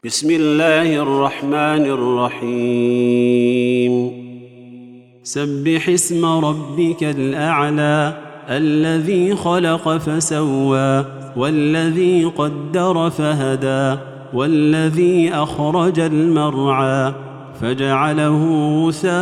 بسم الله الرحمن الرحيم سبح اسم ربك الأعلى الذي خلق فسوى والذي قدر فهدى والذي أخرج المرعى فجعله غثاء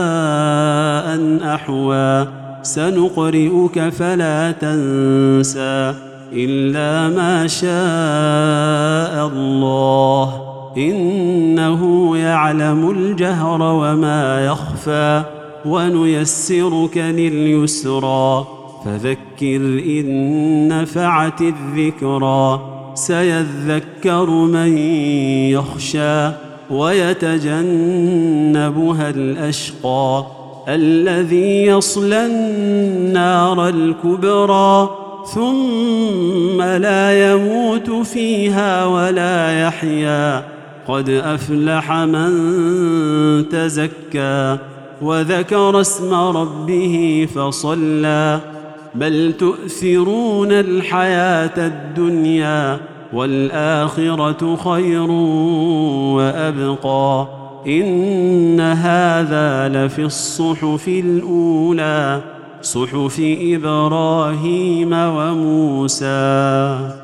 أحوى سنقرئك فلا تنسى إلا ما شاء الله إنه يعلم الجهر وما يخفى ونيسرك لليسرى فذكر إن نفعت الذكرى سيذكر من يخشى ويتجنبها الأشقى الذي يصلى النار الكبرى ثم لا يموت فيها ولا يحيا قد أفلح من تزكى وذكر اسم ربه فصلى بل تؤثرون الحياة الدنيا والآخرة خير وأبقى إن هذا لفي الصحف الأولى صحف إبراهيم وموسى.